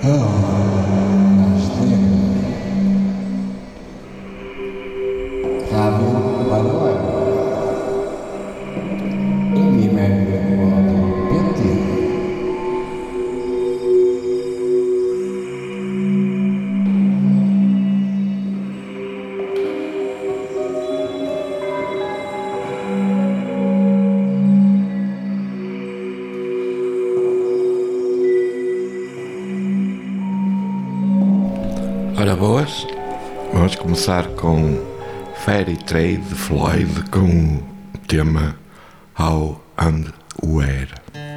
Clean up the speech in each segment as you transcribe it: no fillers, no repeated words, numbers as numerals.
Ora boas, vamos começar com Fairy Trade de Floyd com o tema How and Where.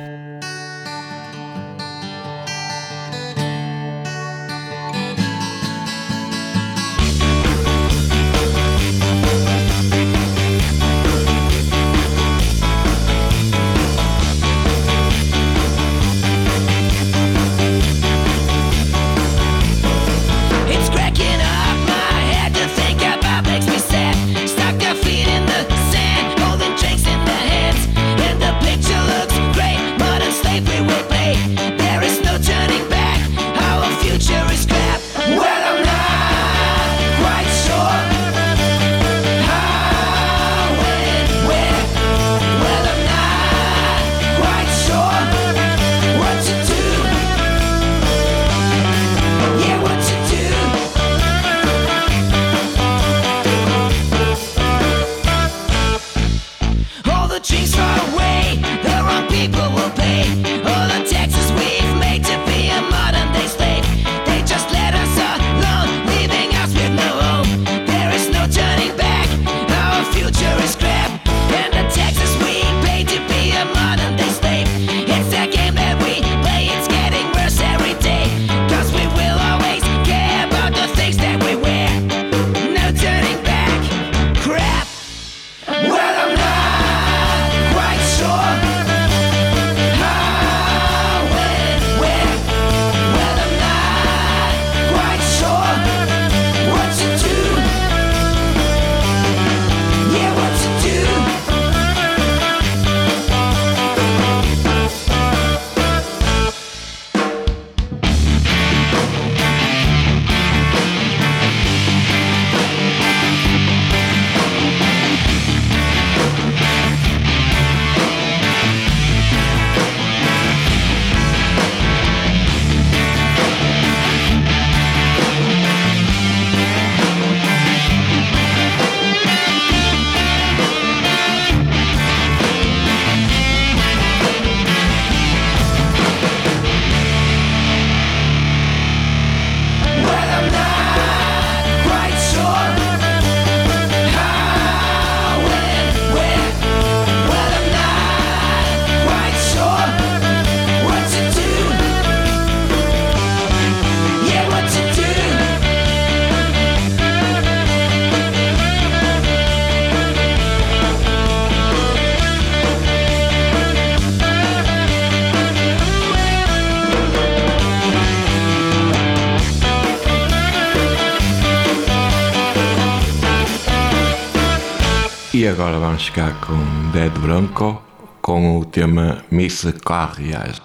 E agora vamos chegar com Dead Bronco com o tema Miss Carriage.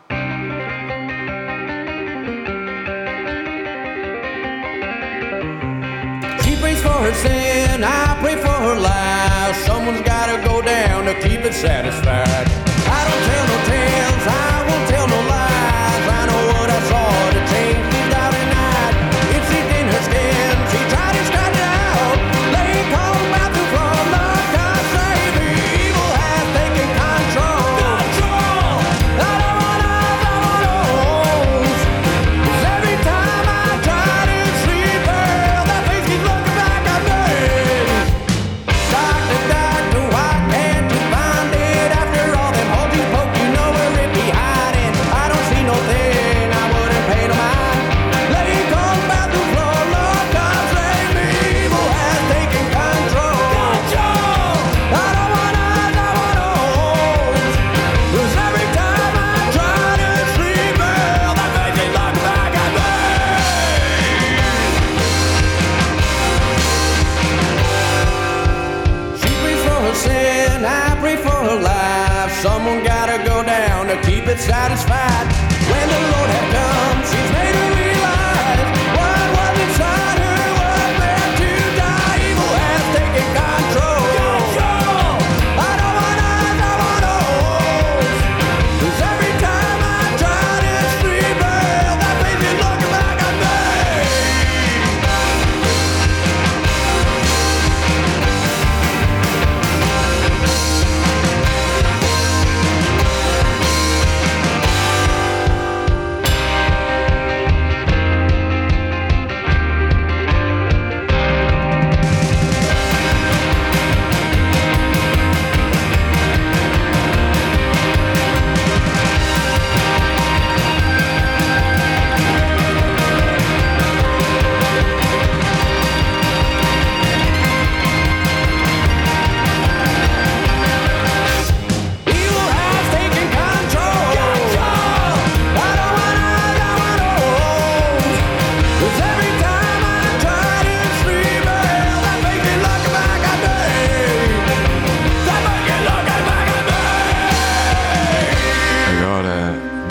She prays for her sin, I pray for her life. Someone's gotta go down to keep it satisfied. I don't tell no tales, I won't tell no lies. I know what I saw to change me down at night. It seeped in her skin, she tried to scratch it out. Lay cold mouth and from love, God save me. Evil has taken control. I don't wanna lose. 'Cause every time I try to sleep, girl, that face keeps looking back at me. Doctor, why can't you find it? After all them holes you poke, you know where it be hiding. I don't see no thing, I wouldn't pay no mind. Lay cold back the floor, Lord, God save me. Evil has taken control. I don't wanna lose. 'Cause every time I try to sleep, girl, that face keeps looking back at me. She prays for her sin, I pray for her life. Someone gotta go down to keep it satisfied. When the Lord had come, she's made her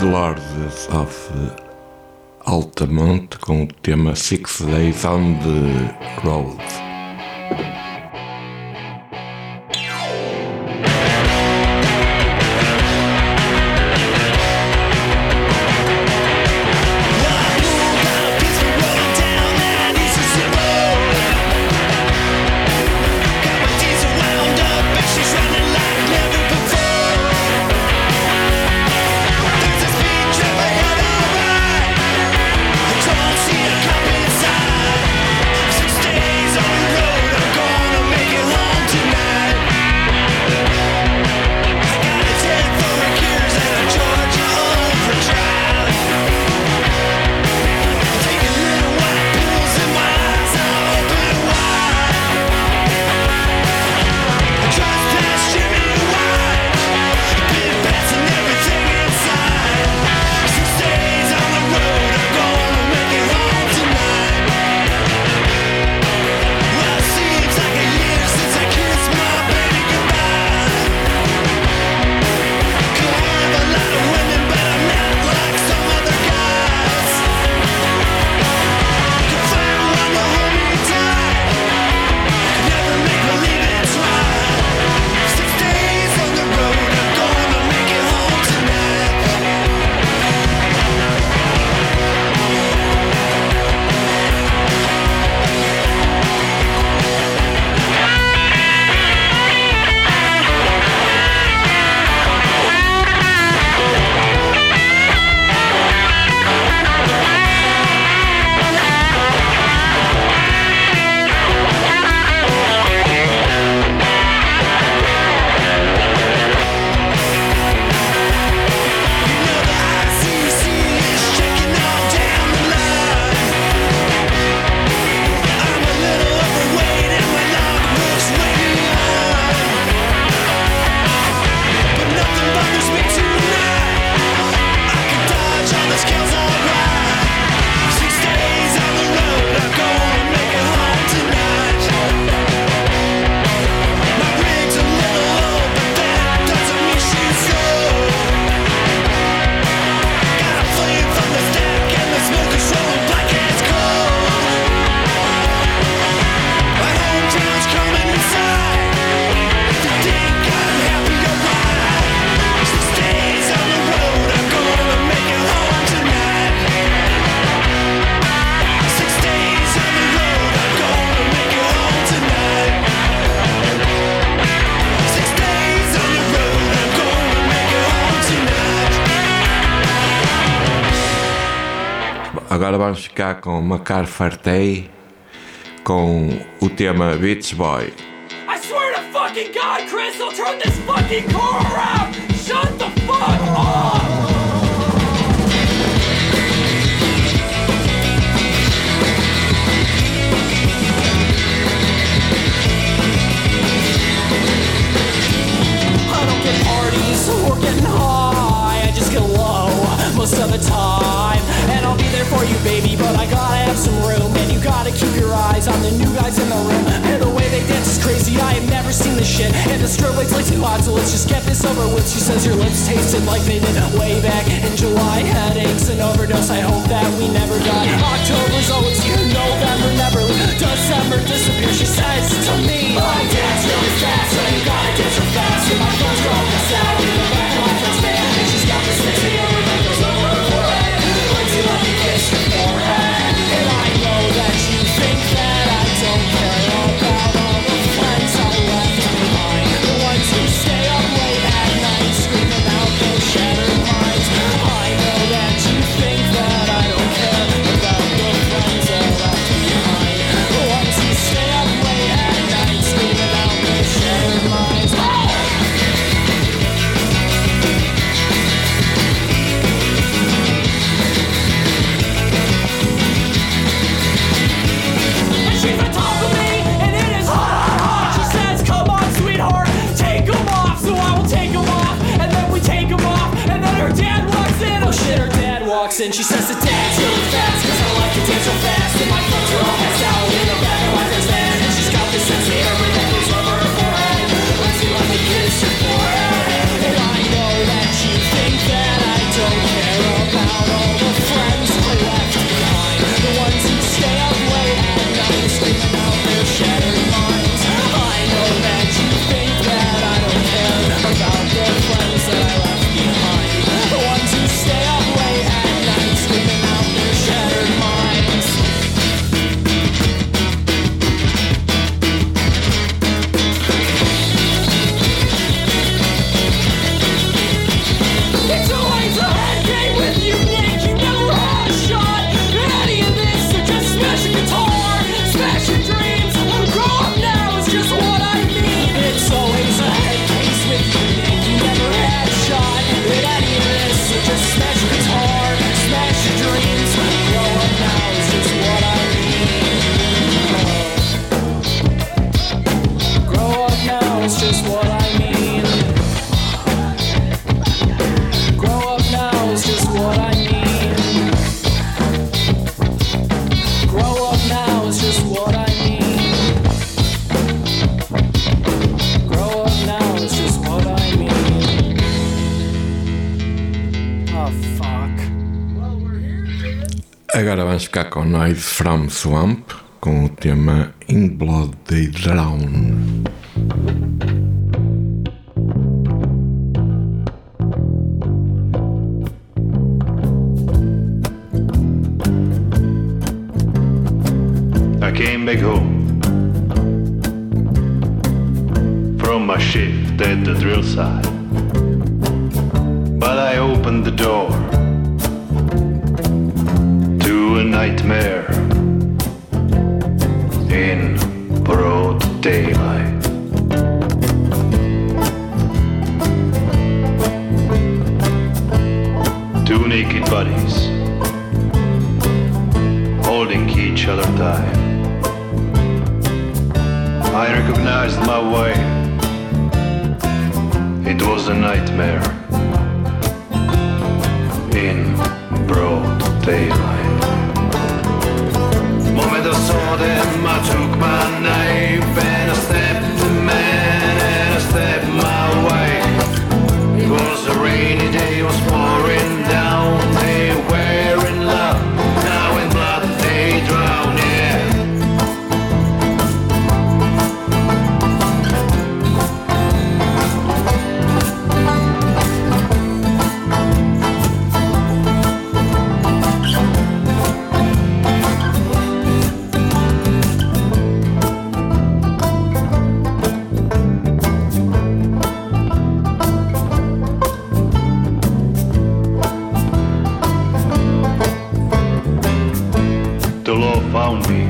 The Lords of Altamont com o tema 6 Days on the Road. Agora vamos ficar com Macar Fartei com o tema Beach Boy. I swear to fucking God, Chris, I'll turn this fucking car around! Shut the fuck up! I don't get parties or getting high, I just get low most of the time. And I'll be there for you, baby, but I gotta have some room. And you gotta keep your eyes on the new guys in the room. And the way they dance is crazy, I have never seen this shit. And the strobe lights like too hot, so let's just get this over with. She says your lips tasted like they did way back in July. Headaches and overdose, I hope that we never die. October's always here, November never leaves. December disappears, she says to me, I dance really fast, so you gotta dance real fast. And my phone's going us out in the back of my friend's van. And she's got this sexy over that goes over her forehead. Let's see, let me kiss your forehead. And I know that you think that I don't care about all the friends I left behind. The ones who stay up late at night, scream about those shattered minds. I know that you think that I don't care about the friends I left behind. The ones who stay up late at night, scream about those shattered minds. She's on top of me, and it is hot, hot, hot. She says, come on, sweetheart, take them off. So I will take them off, and then we take them off. And then her dad walks in, oh shit, her dad walks in. She says to dance really fast, cause I like to dance real fast. And my clothes are all passed out in the back of my friend's van. And she's got this sexy hair that goes over her forehead. Let's see, let me kiss your forehead. And I know that you think that I don't care Oh, fuck. Agora vamos ficar com Noise from Swamp com o tema In Blood They Drown. I came back home from my shift at the drill site, but I opened the door to a nightmare in broad daylight. Two naked bodies holding each other tight. I recognized my way. It was a nightmare in broad daylight. Moment I saw them, I took my knife and I stabbed the man and I stabbed my wife. It was a rainy day, it was pouring down. They were in love, now in blood they drown, yeah. The law found me,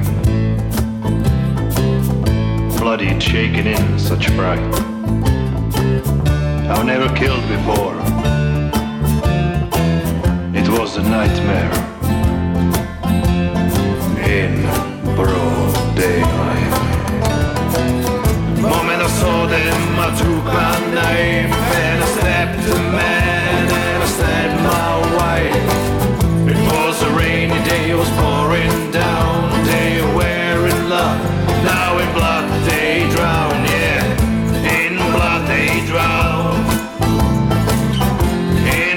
bloodied, shaken in such fright. I've never killed before. It was a nightmare in broad daylight. Moment I saw them, I took my knife and I stabbed the man and I stabbed my wife. It was a rainy day, it was pouring down. They were in love, now in blood they drown, yeah. In blood they drown. In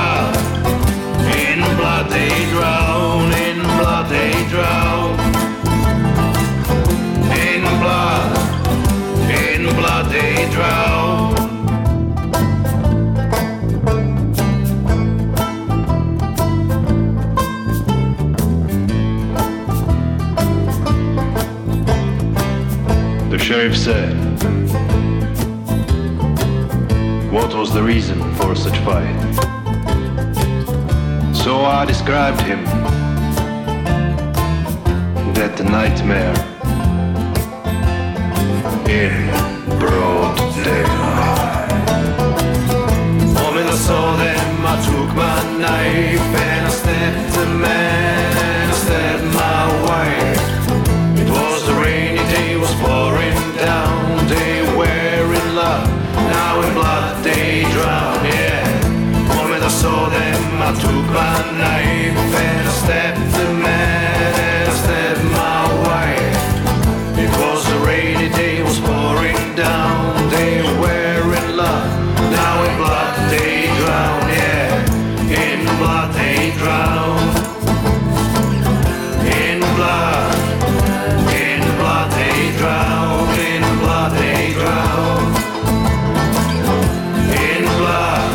blood they drown. In blood they drown. In blood they drown. The sheriff said, what was the reason for such fight? So I described him, that the nightmare in broad daylight. Moment I saw them, I took my knife and I stabbed the man and I stabbed my wife. It was a rainy day, it was pouring down. They were in love, now in blood they drown, yeah. Moment I saw them, I took my knife and I stabbed the man and I stabbed my wife. It was a rainy day, it was pouring down. They were in love, now in blood they drown, yeah. In blood they drown. In blood they drown, in blood they drown. In blood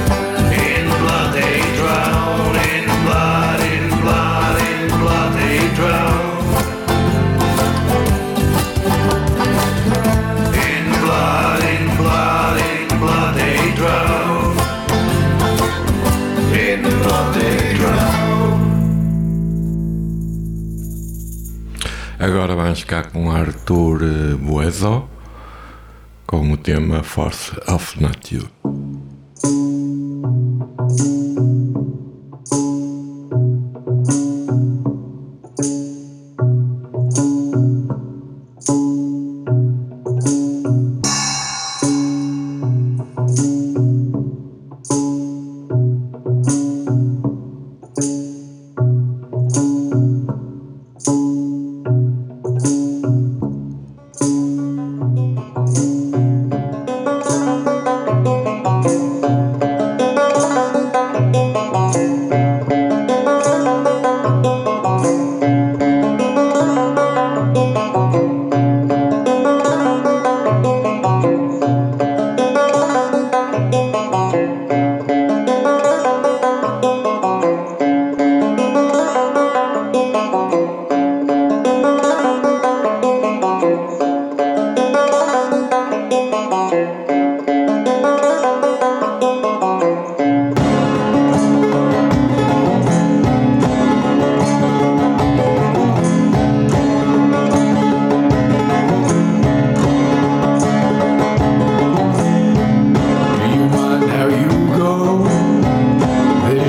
they drown. In blood they drown. In blood they drown. In blood they drown. Agora vamos ficar com Arthur Bueso com o tema Force of Nature.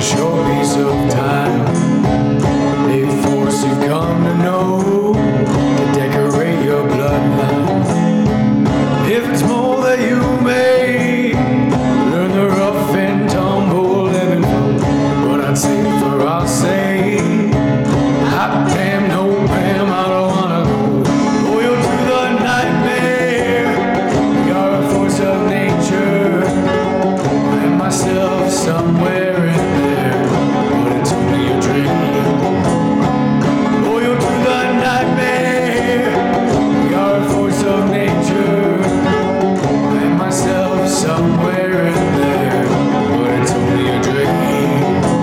a short piece of time. A force you've come to know to decorate your bloodline. If it's more that you may learn the rough and tumble living from what I'd say for our sake. Hot damn, no ma'am, I don't wanna go loyal to the nightmare. You're a force of nature, and myself somewhere in there, but it's only a dream. Loyal to the nightmare. You're a force of nature, and myself somewhere in there, but it's only a dream.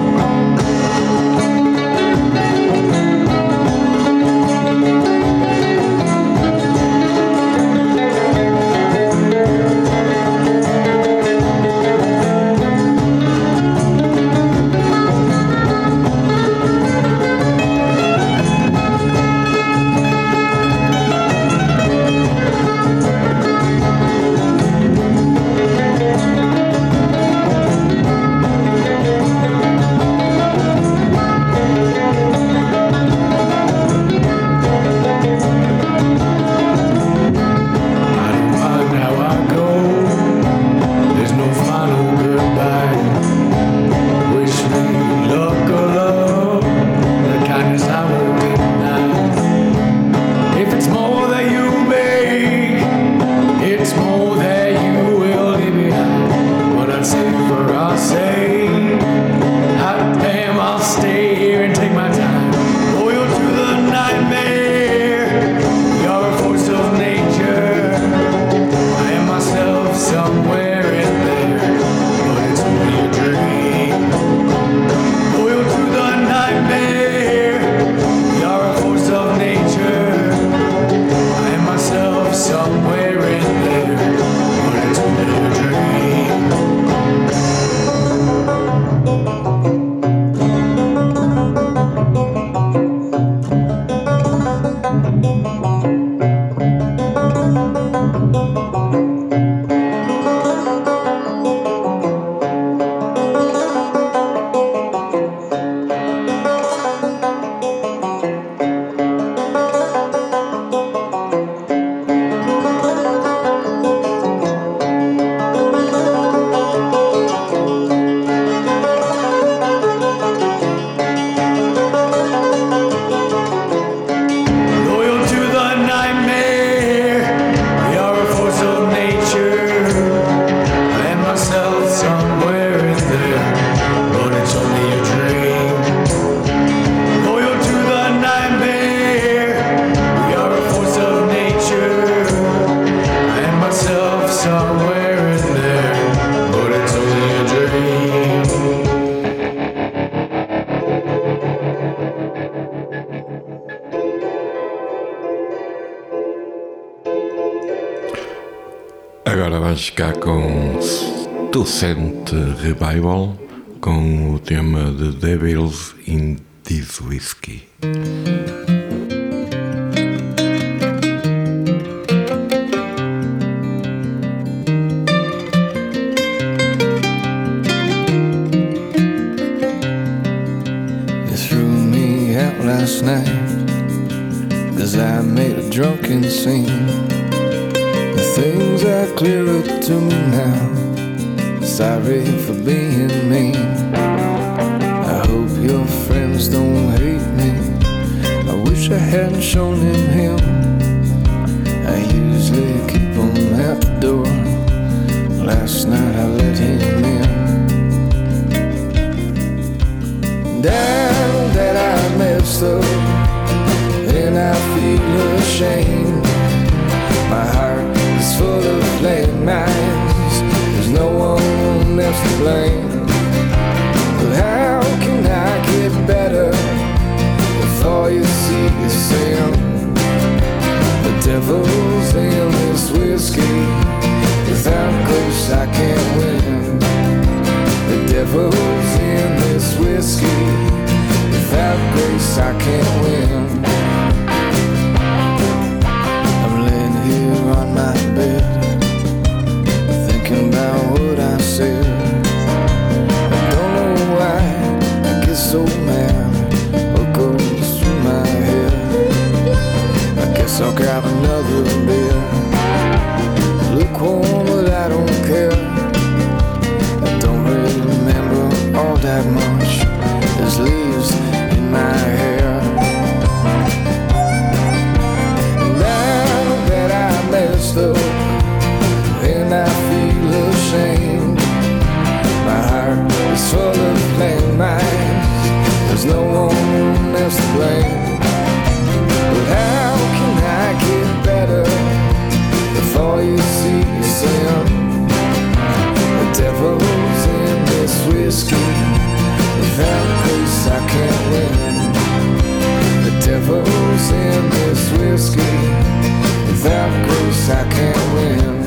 Agora vamos ficar com Stussent Revival com o tema The Devils in This Whiskey. You threw me out last night 'cause I made a drunken scene. Things are clearer to me now. Sorry for being mean. I hope your friends don't hate me. I wish I hadn't shown him. I usually keep him at the door. Last night I let him in. Damn that I messed up, and I feel ashamed. My heart is full of landmines. There's no one else to blame. But how can I get better if all you see is sin? The devil's in this whiskey. Without grace I can't win. The devil's in this whiskey. Without grace I can't win. Here on my bed, thinking about what I said. I don't know why just lives in my hair. Now that I messed up and I feel ashamed, my heart is full of landmines. There's no one else to blame. But how can I get better before you see sin? The devil's in this whiskey. Without grace I can't win. The devil's in this whiskey. Without grace I can't win.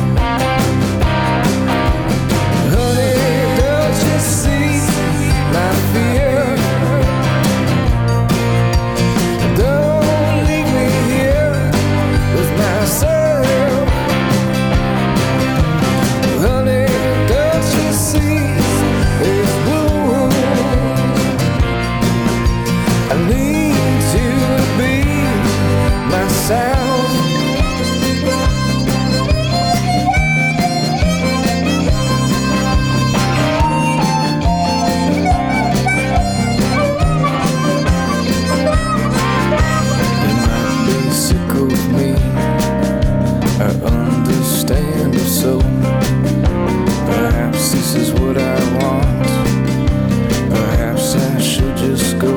Honey, don't you see my fear? Don't leave me here with myself. Honey, don't you see this wound? I need you to be myself. Understand if so, perhaps this is what I want. Perhaps I should just go.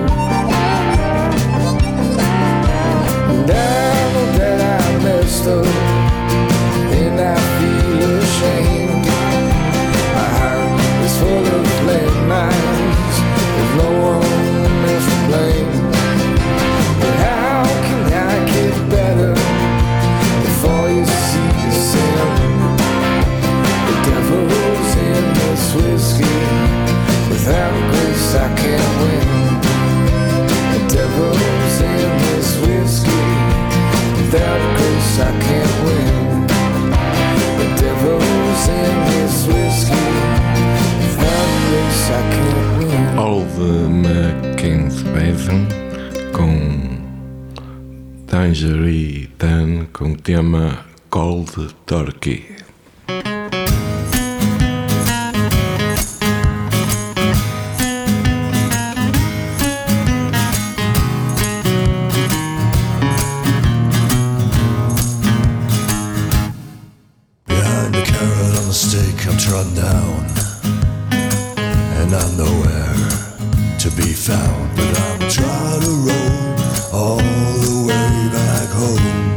Now that I messed up and I feel ashamed, my heart is full of landmines. There's no one else to blame. But how can I get better before you see the sin? The devil's in this whiskey. Without grace I can't win. The devil's in this whiskey. Without grace I can't win. The devil's in this whiskey. Without grace I can't win. Old Mackenzie Basin com Tangerine Dan com o tema Cold Turkey. Behind the carrot on the stake I'm trodden down, and I'm nowhere to be found. But I'm trying to roll all the way back home.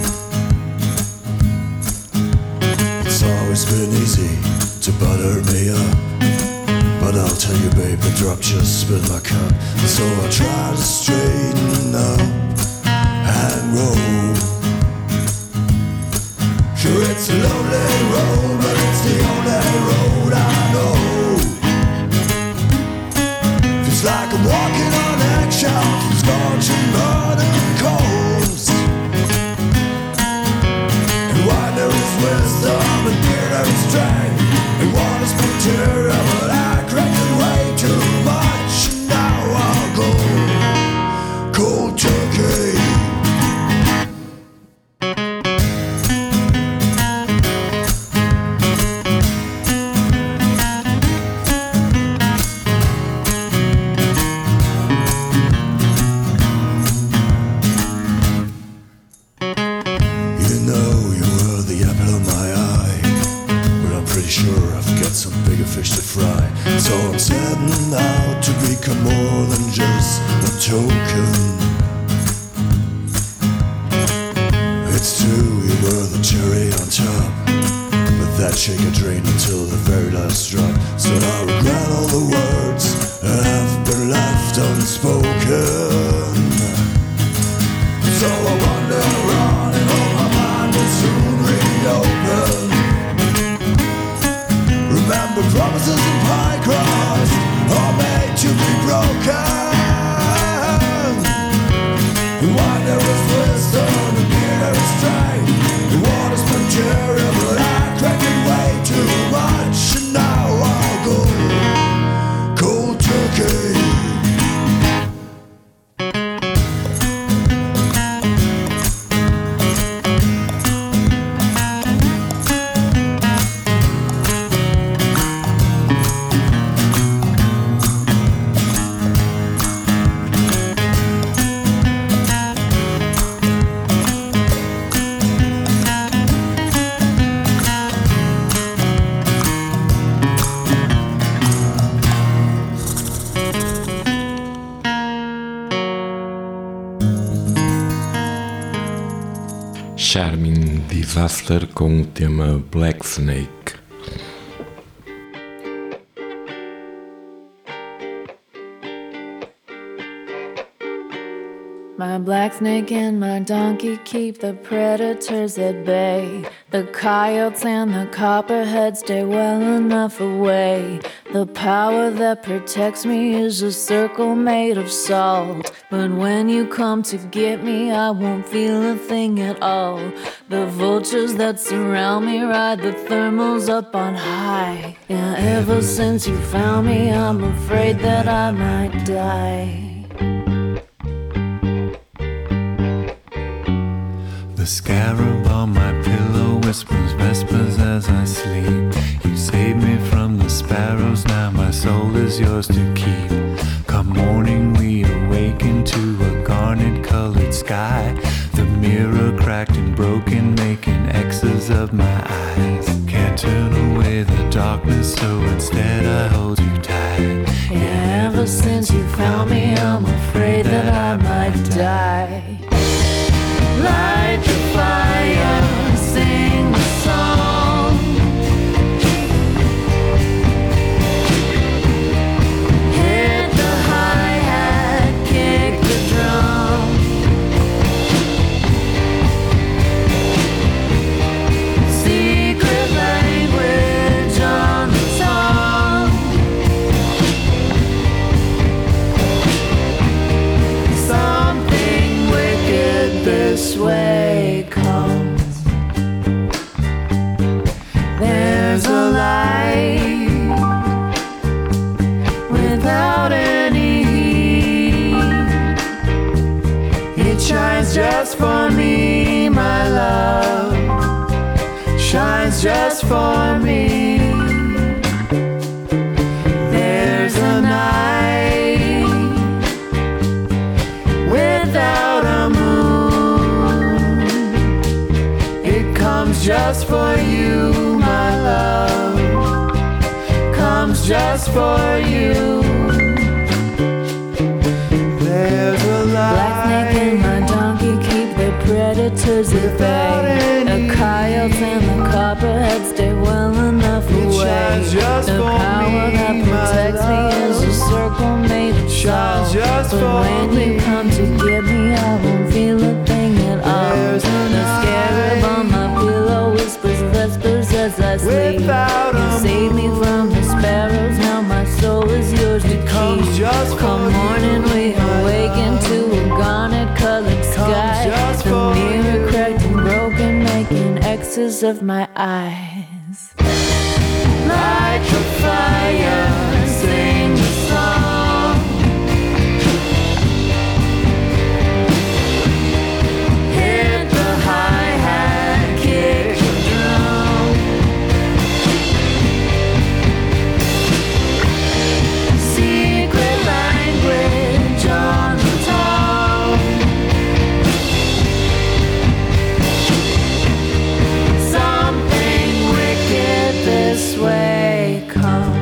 It's always been easy to butter me up, but I'll tell you babe, the drop just spilled my cup. So I try to straighten up and roll. Sure, it's a lonely road, but it's the only road I know. Feels like I'm walking on eggshells, through scorching mud and coals. And why there is wisdom and fear there is strength, and one is material, but I cracked it way too much. And now I'll go cold turkey. Fish to fry, so I'm setting out to become more than just a token. It's true, you were the cherry on top, but that shaker drained until the very last drop. So I regret all the words that have been left unspoken. So I wander on and all my mind will soon reopen. Remember, promises and pie crust are made to be broken. Why there is wisdom and fear there is strength. The water's material, but I cracked it way too much. And now I'll go cold turkey. Charming Disaster com o tema Black Snake. My black snake and my donkey keep the predators at bay. The coyotes and the copperheads stay well enough away. The power that protects me is a circle made of salt. But when you come to get me, I won't feel a thing at all. The vultures that surround me ride the thermals up on high. Yeah, ever since you found me, I'm afraid that I might die. The scarab on my pillow whispers vespers as I sleep. You saved me from the sparrows, now my soul is yours to keep. Come morning we awaken to a garnet colored sky. The mirror cracked and broken, making X's of my eyes. Can't turn away the darkness, so instead I hold you tight. Yeah, ever since you found me, I'm afraid that I might die. Light the fire, sing the song. Hit the hi-hat, kick the drum. Secret language on the tongue. Something wicked this way comes. There's a light without any heat. It shines just for me, my love. Shines just for me. There's a night without a moon. It comes just for you, my love. Comes just for you. There's a light. Black snake and my donkey keep the predators at bay. The coyotes and the copperheads stay well enough away. The power that protects me is a circle made of salt. But when you come to get me, I won't feel a thing at all. The scarab on my pillow whispers vespers as I sleep. You save me from the sparrows, now my soul is yours to keep. Come morning we awaken to a garnet colored sky. The mirror cracked and broken, making X's of my eyes. Light the fire, sing the song. Hit the hi-hat, kick the drum. Secret language on the tongue. Something wicked this way comes.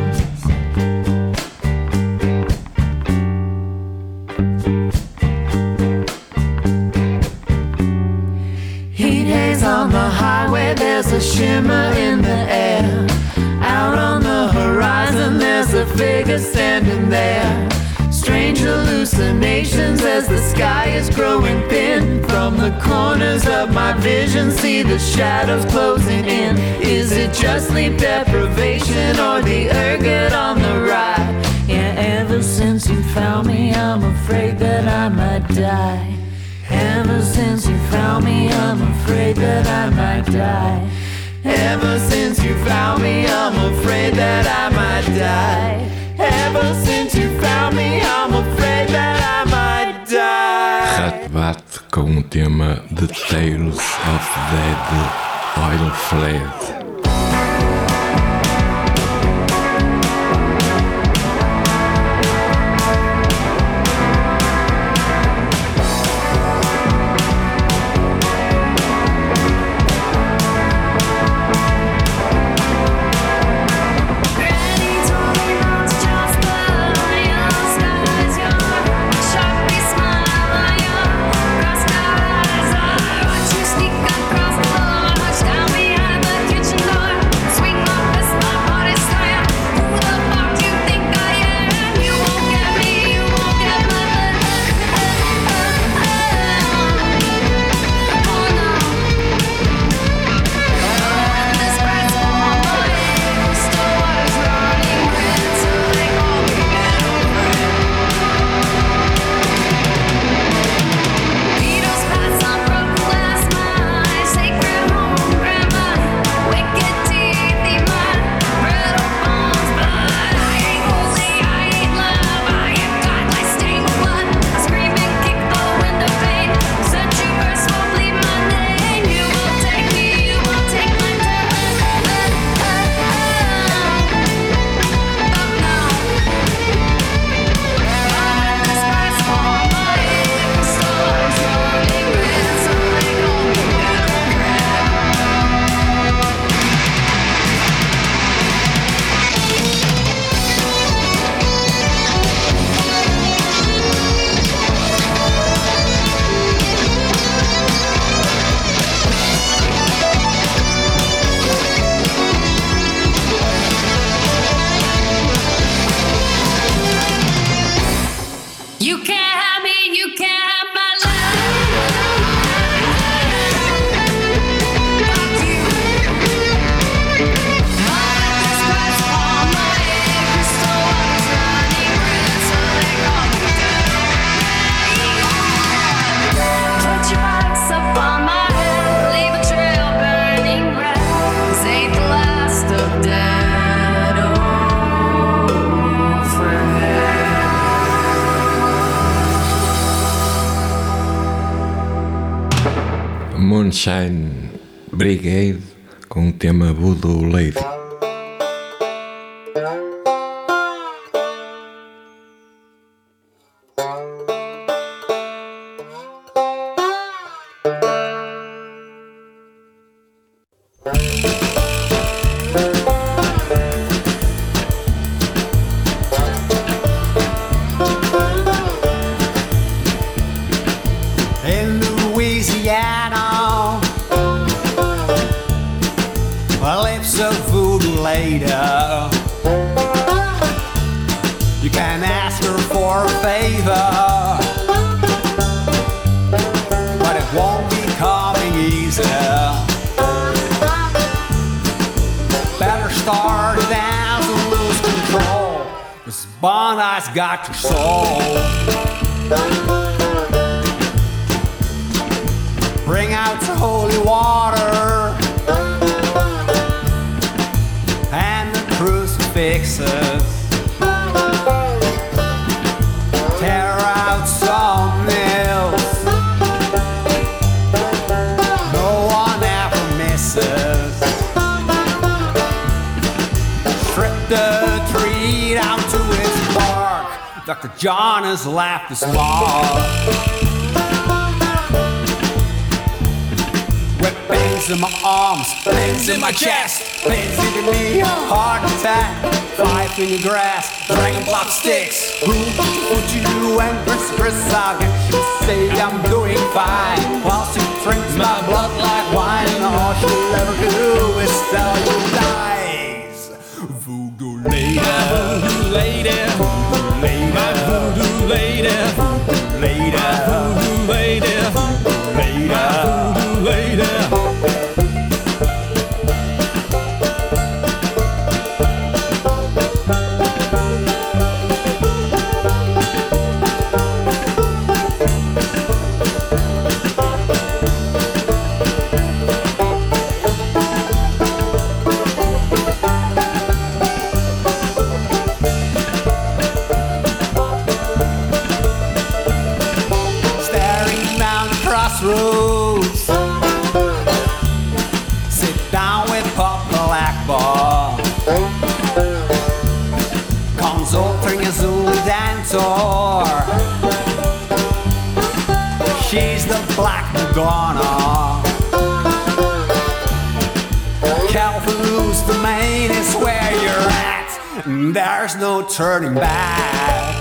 Heat haze on the highway, there's a shimmer in the air. Out on the horizon, there's a figure standing there. Strange hallucinations as the sky is growing thin. From the corners of my vision, see the shadows closing in. Is it just sleep deprivation or the ergot on the ride? Yeah, ever since you found me, I'm afraid that I might die. Ever since you found me, I'm afraid that I might die. Ever since you found me, I'm afraid that I might die. Ever since you found me, I'm afraid that I might die. Rat bate com o tema The Tales of Dead Oil Fled. Sneak across You can't have me, you can't have my love. Fuck you. My eyes cries on my head, crystal waters running red, so they call me down. Put your box up on my head, leave a trail burning red. This ain't the last of dead old friends. Moonshine Brigade com o tema Voodoo Lady. In Louisiana lives a voodoo lady. You can ask her for a favor, but it won't be coming easy. Better start down to lose control, 'cause Bonnie's got your soul. Bring out the holy water and the crucifixes. Tear out some nails, no one ever misses. Strip the tree down to its bark. Dr. John has laughed his mark. With pains in my arms, pains in my chest, pains giving me a heart attack. Five in the grass, dragon block sticks. Who would you do? And Chris, I'll get you say I'm doing fine. While she drinks my blood like wine, and all she'll ever do is tell you lies. Voodoo lady, voodoo lady, voodoo lady, my voodoo lady, voodoo lady, voodoo lady, voodoo lady, voodoo lady. Staring down the crossroads, sit down with Papa Akbar, consulting a Zulu dancer. She's the Black Madonna. Calvin, who's the main is where you're at. There's no turning back.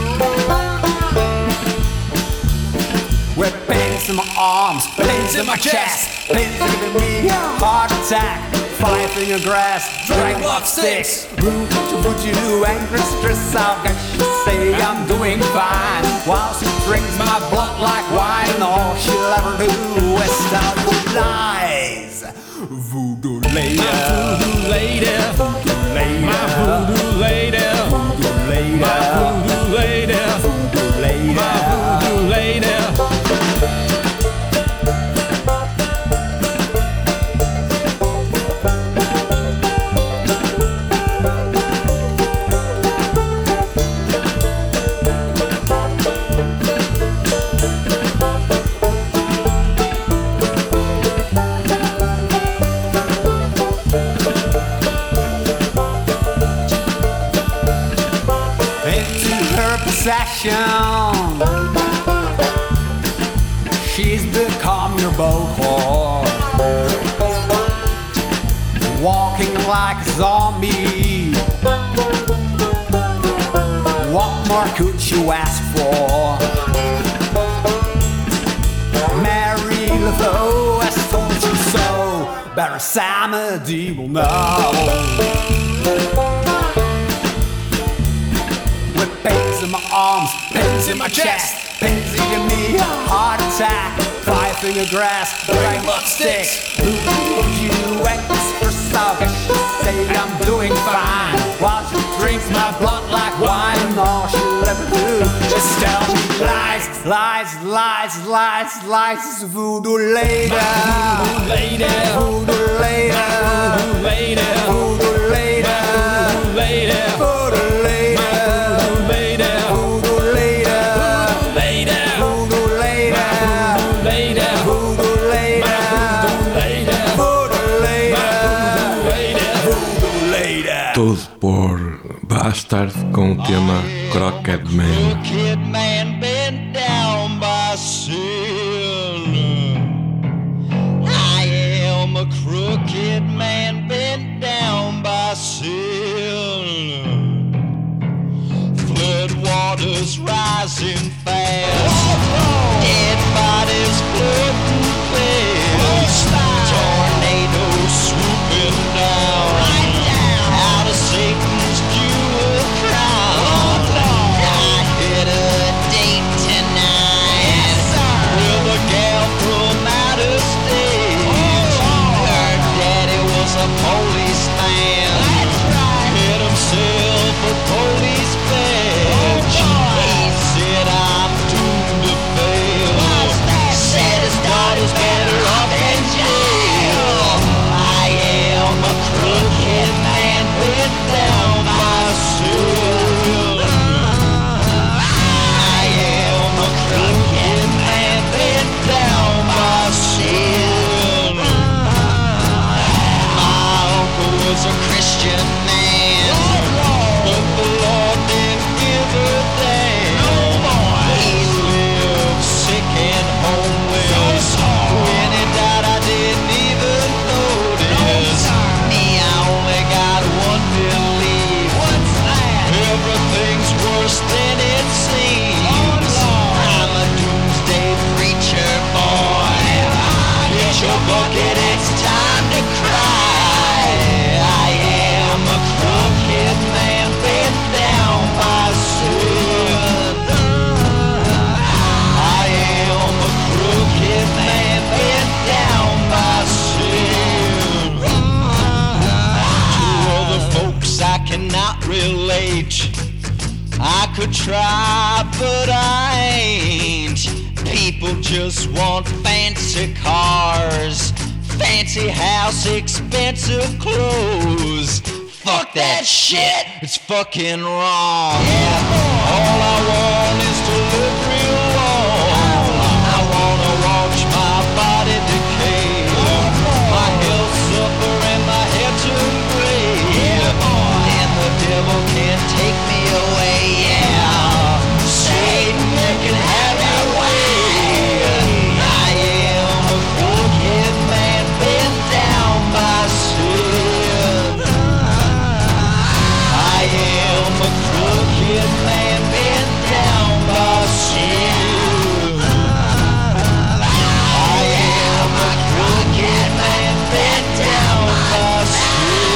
With pains in my arms, pains in my chest, pains giving me a heart attack. Five in your grass, dragon block sticks. Would you and Chris, I'll get you say I'm doing fine. While she drinks my blood like wine, all she'll ever do is tell you lies. Voodoo lady, my voodoo lady, voodoo lady, my voodoo lady, voodoo lady, my voodoo lady, voodoo lady, my voodoo lady. Into her possession, she's become your boat, walking like a zombie. What more could you ask for? Mary LaVoe has told you so. Better Samedi will know. With pains in my arms, pains in my chest, pains giving me a heart attack. 5-finger grass, dragon love sticks. Who you at this first love? Say I'm doing fine while she drinks my blood like wine, and all she'll ever do is tell me lies, lies, lies, lies, lies. It's voodoo lady, voodoo lady, voodoo lady, voodoo lady, voodoo lady, voodoo lady, voodoo lady, voodoo lady, voodoo lady, voodoo lady, voodoo lady, voodoo lady. Tudo por Bastard com o tema Crooked Man. Crooked man bent down by sin. I am a crooked man bent down by sin. Flood waters rising fast. Dead bodies floating fast. Tornadoes swooping down. Out of Satan's jewel crown. I hit a date tonight with a gal from outer state. Her daddy was a policeman. Hit himself a police badge. He said I'm doomed to fail. Said his daughter's better off in jail. I am a crooked man bent down by sin. I am a crooked man bent down by sin. My uncle was a Christian man, but the Lord didn't give a damn. He lived sick and homeless. When he died, I didn't even notice. Me, I only got one belief. Everything's worse than it seems. I'm a doomsday preacher boy. Get your bucket, it's time to cry. I am a crooked man bent down by sin. I am a crooked man bent down by sin. To other folks I cannot relate. I could try, but I ain't. People just want fancy cars, fancy house, expensive clothes. Fuck that shit, it's fucking wrong. All I want is to live real long. I wanna watch my body decay, my health suffer and my hair turn gray. And the devil can't take me away, yeah. Satan, you can have your way. I am a crooked man bent down by sin. I am a crooked man bent down by sin. I am a crooked man bent down by sin.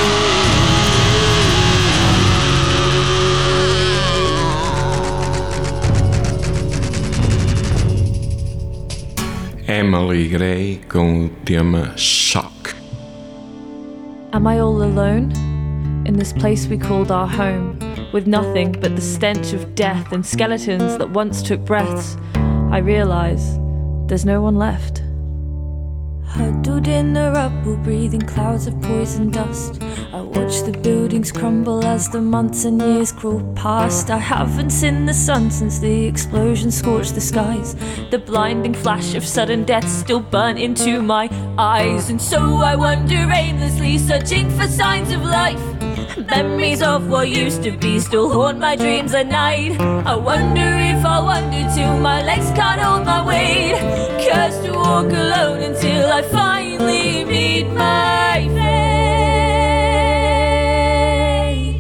Emily Gray com o tema Shock. Am I all alone? In this place we called our home, with nothing but the stench of death and skeletons that once took breaths, I realise there's no one left. Huddled in the rubble, breathing clouds of poison dust. I watch the buildings crumble as the months and years crawl past. I haven't seen the sun since the explosion scorched the skies. The blinding flash of sudden death still burnt into my eyes. And so I wander aimlessly, searching for signs of life. Memories of what used to be still haunt my dreams at night. I wonder if I'll wander till my legs can't hold my weight. Cursed to walk alone until I finally meet my fate.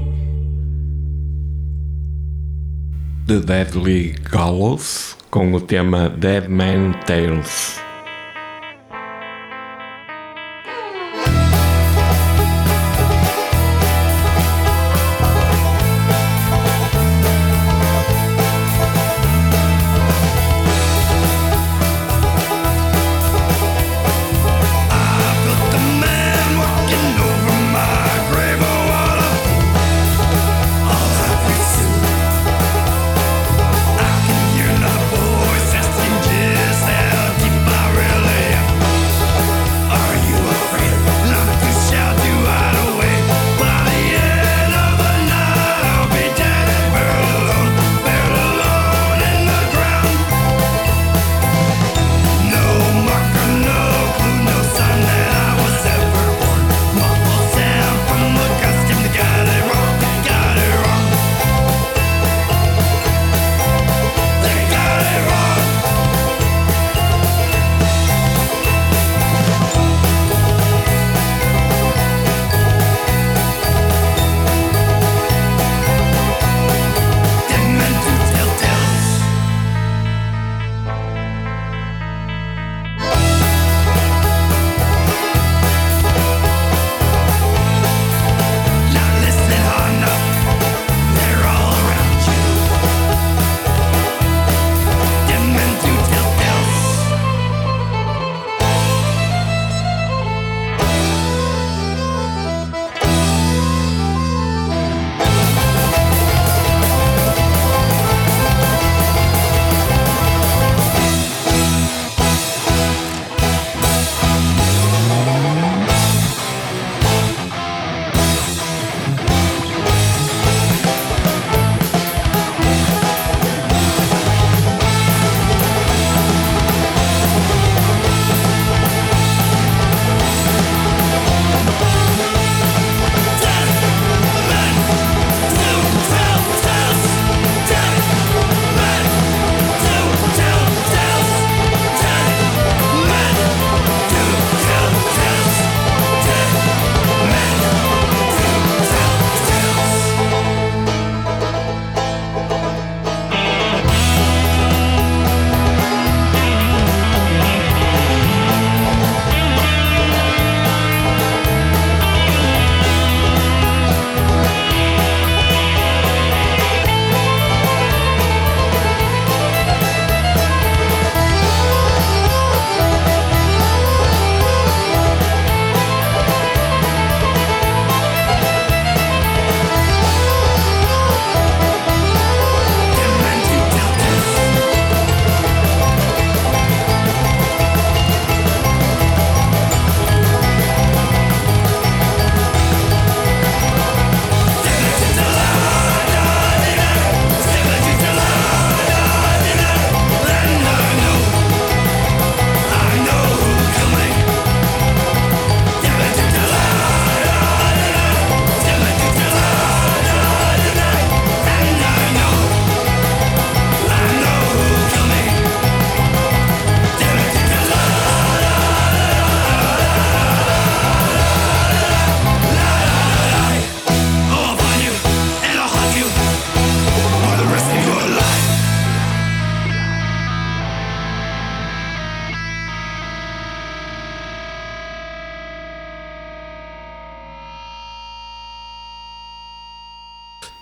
The Deadly Gallows com o tema Dead Man Tales.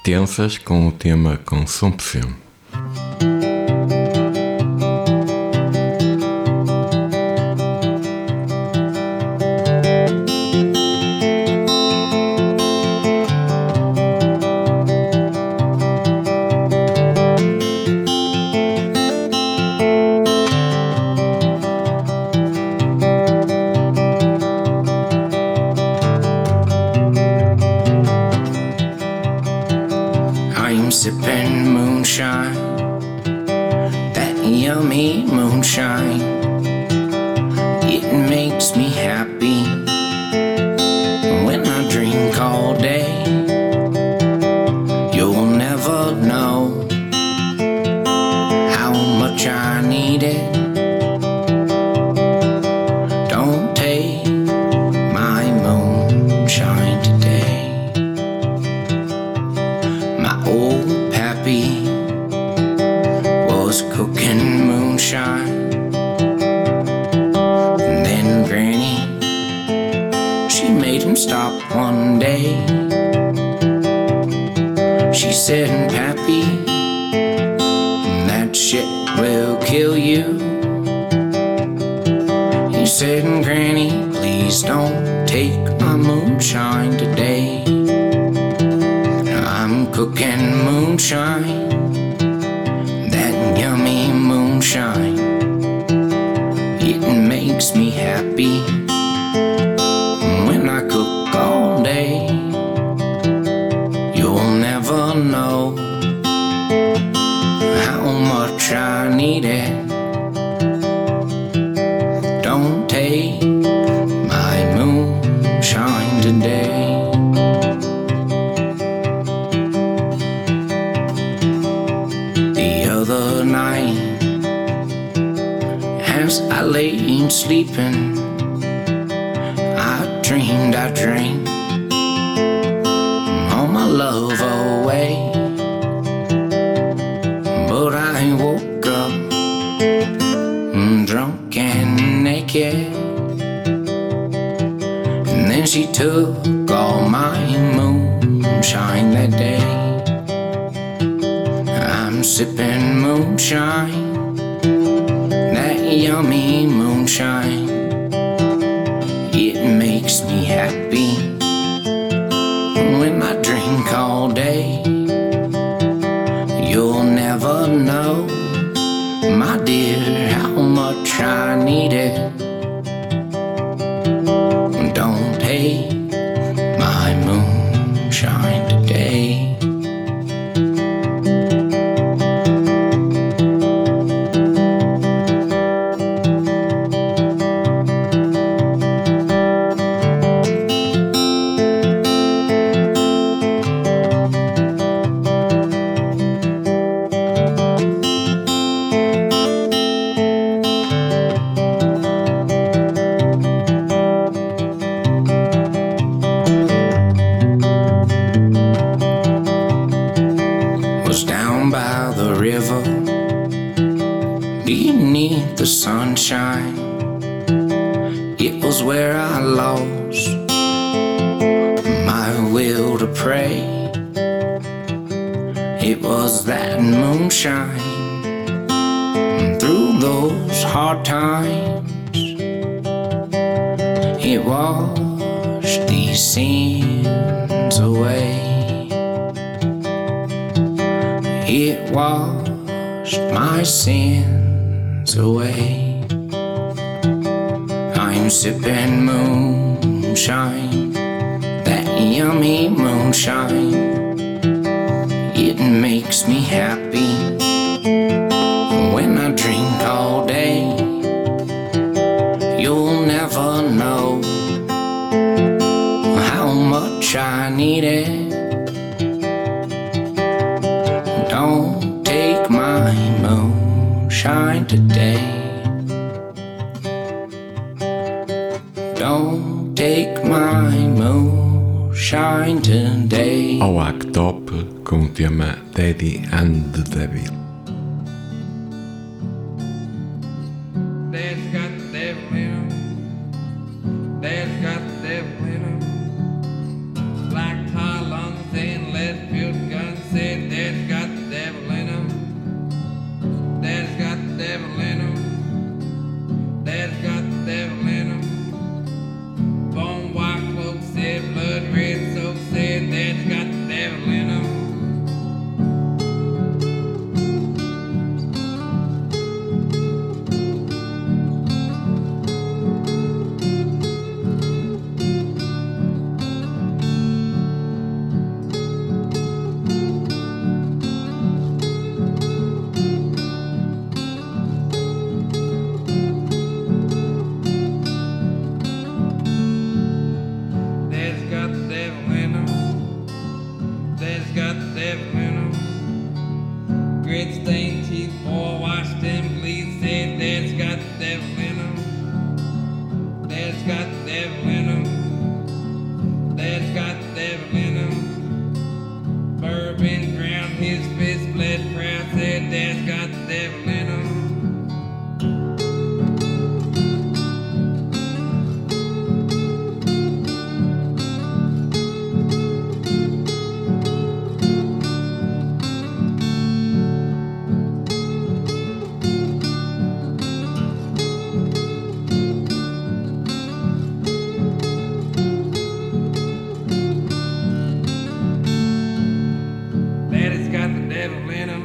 Tensas com o tema Consumption. Sipping moonshine, that yummy moonshine. It makes me happy when I drink all day. You'll never know how much I need it. Don't take my moonshine today. My old pappy was cooking moonshine, and then Granny, she made him stop one day. She said, Pappy, that shit will kill you. He said, Granny, please don't take my moonshine today. I'm cooking moonshine, that yummy moonshine. It makes me happy when I cook all day. You'll never know how much I need it. Don't take my moonshine today. The night, as I lay sleeping, I dreamed I drank all my love away. But I woke up drunk and naked, and then she took all my moonshine that day. I'm sipping moonshine, that yummy moonshine. It makes me happy when I drink all day. You'll never know, my dear, how much I need it. Don't take my moonshine today. Beneath the sunshine, it was where I lost my will to pray. It was that moonshine through those hard times. It washed these sins away. It washed my sins away. I'm sipping moonshine, that yummy moonshine. It makes me happy when I drink all day. You'll never know how much I need it. Don't take my moonshine today. Don't take my moonshine today. Ao Act Top com o tema Daddy and the Devil. Dad's got the devil in him. Dad's got the devil in him. Black tie lungs and lead-filled guns. the devil in 'em. Daddy's got the devil in 'em.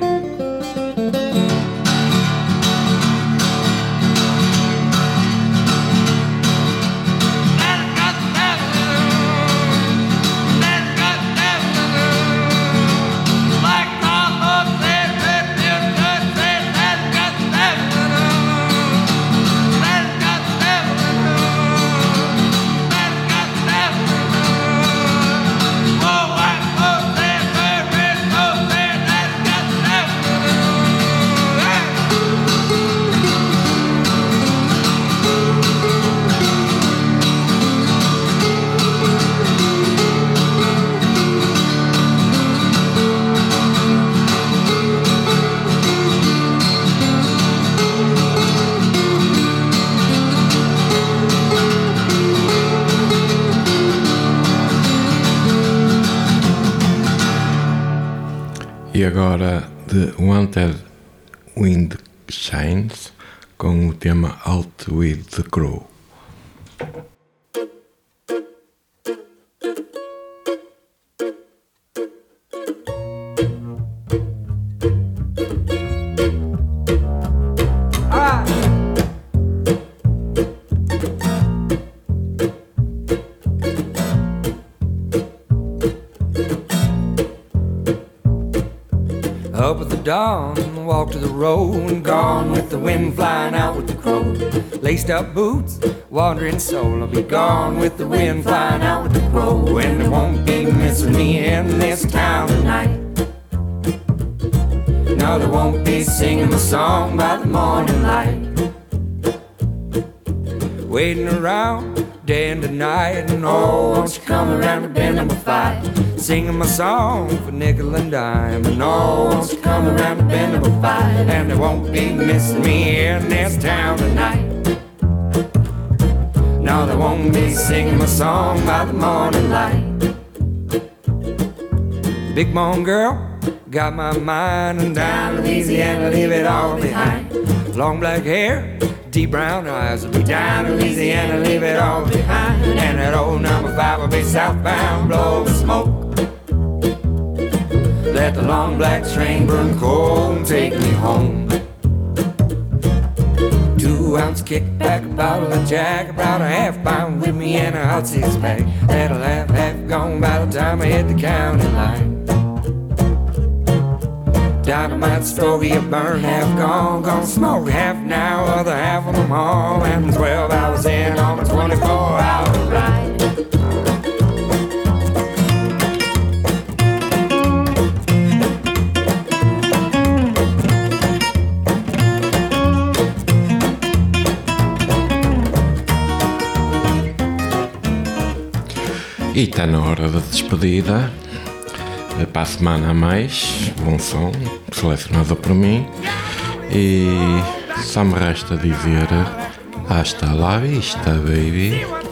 E agora The Wanted Wind Shines com o tema Out With The Crow. Up at the dawn, walk to the road, and gone with the wind, flying out with the crow. Laced up boots, wandering soul, I'll be gone with the wind, flying out with the crow. And they won't be missing me in this town tonight. No, they won't be singing the song by the morning light. Waiting around day and night, and oh, won't you come around to bend number 5? Singing my song for nickel and dime, and oh, won't you come around to bend number 5? And they won't be missing me in this town tonight. No, they won't be singing my song by the morning light. Big bone girl, got my mind, and down Louisiana, leave it all behind. Long black hair, deep brown eyes, will be down Louisiana, leave it all behind. And that old number 5 will be southbound, blow the smoke. Let the long black train burn cold and take me home. 2-ounce kickback, a bottle of Jack, about a half pound with me and a hot 6-pack. That'll have half gone by the time I hit the county line. Dynamite stogie, a burn, half gone, gonna smoke half now, other half of them all, and 12 hours in on a 24-hour ride. E está na hora da despedida. Para a semana a mais, bom som, selecionado por mim. E só me resta dizer hasta la vista, baby.